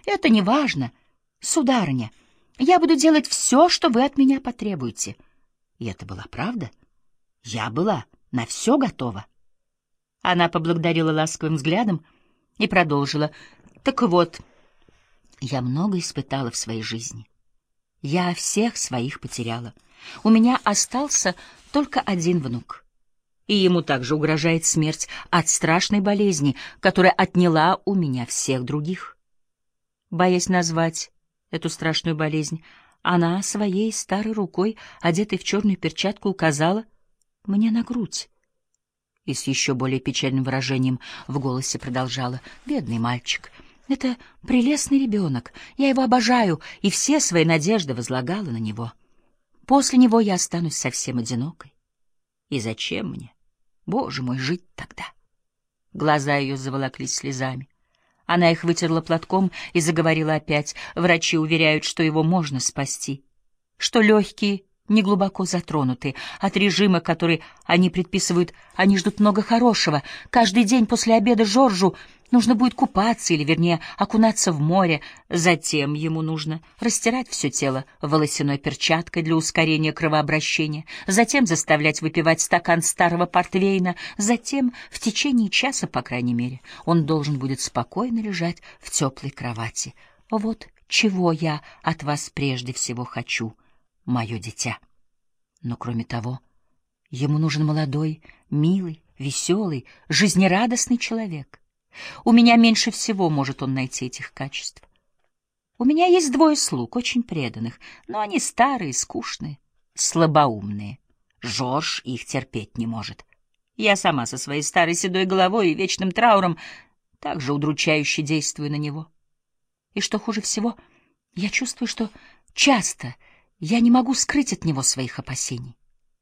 Это не важно, сударыня. Я буду делать все, что вы от меня потребуете. И это была правда. Я была на все готова. Она поблагодарила ласковым взглядом и продолжила. Так вот, я много испытала в своей жизни. Я всех своих потеряла. У меня остался только один внук. И ему также угрожает смерть от страшной болезни, которая отняла у меня всех других. Боясь назвать эту страшную болезнь, она своей старой рукой, одетой в черную перчатку, указала мне на грудь. И с еще более печальным выражением в голосе продолжала. «Бедный мальчик, это прелестный ребенок, я его обожаю, и все свои надежды возлагала на него. После него я останусь совсем одинокой. И зачем мне, Боже мой, жить тогда?» Глаза ее заволоклись слезами. Она их вытерла платком и заговорила опять. Врачи уверяют, что его можно спасти, что легкие не глубоко затронуты. От режима, который они предписывают, они ждут много хорошего. Каждый день после обеда Жоржу нужно будет купаться, или, вернее, окунаться в море. Затем ему нужно растирать все тело волосяной перчаткой для ускорения кровообращения, затем заставлять выпивать стакан старого портвейна, затем, в течение часа, по крайней мере, он должен будет спокойно лежать в теплой кровати. Вот чего я от вас прежде всего хочу, мое дитя. Но, кроме того, ему нужен молодой, милый, веселый, жизнерадостный человек. У меня меньше всего может он найти этих качеств. У меня есть 2 слуг, очень преданных, но они старые, скучные, слабоумные. Жорж их терпеть не может. Я сама со своей старой седой головой и вечным трауром также удручающе действую на него. И что хуже всего, я чувствую, что часто я не могу скрыть от него своих опасений.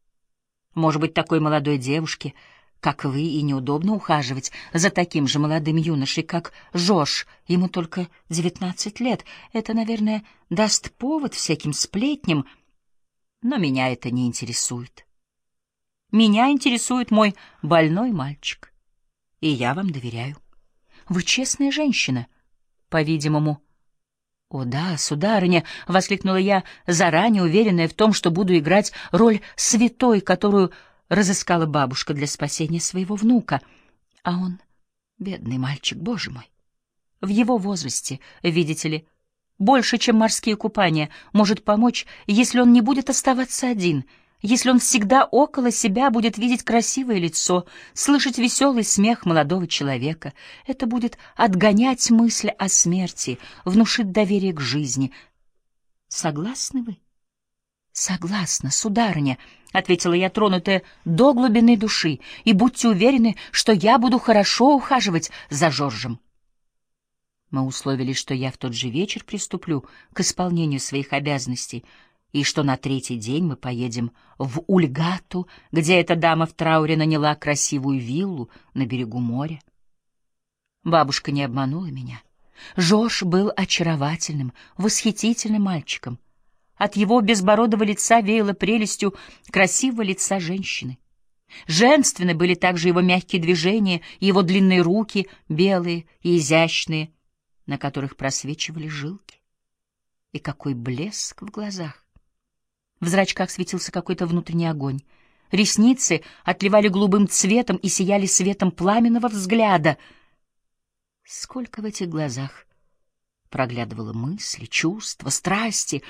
Может быть, такой молодой девушке, как вы, и неудобно ухаживать за таким же молодым юношей, как Жорж, ему только 19 лет. Это, наверное, даст повод всяким сплетням, но меня это не интересует. Меня интересует мой больной мальчик, и я вам доверяю. Вы честная женщина, по-видимому. «О да, сударыня!» — воскликнула я, заранее уверенная в том, что буду играть роль святой, которую разыскала бабушка для спасения своего внука. А он, бедный мальчик, боже мой! В его возрасте, видите ли, больше, чем морские купания, может помочь, если он не будет оставаться один, если он всегда около себя будет видеть красивое лицо, слышать веселый смех молодого человека. Это будет отгонять мысль о смерти, внушить доверие к жизни. Согласны вы? — Согласна, сударыня, — ответила я, тронутая до глубины души, — и будьте уверены, что я буду хорошо ухаживать за Жоржем. Мы условились, что я в тот же вечер приступлю к исполнению своих обязанностей, и что на 3-й день мы поедем в Ульгату, где эта дама в трауре наняла красивую виллу на берегу моря. Бабушка не обманула меня. Жорж был очаровательным, восхитительным мальчиком. От его безбородого лица веяло прелестью красивого лица женщины. Женственны были также его мягкие движения, его длинные руки, белые и изящные, на которых просвечивали жилки. И какой блеск в глазах! В зрачках светился какой-то внутренний огонь. Ресницы отливали голубым цветом и сияли светом пламенного взгляда. Сколько в этих глазах проглядывало мысли, чувства, страсти!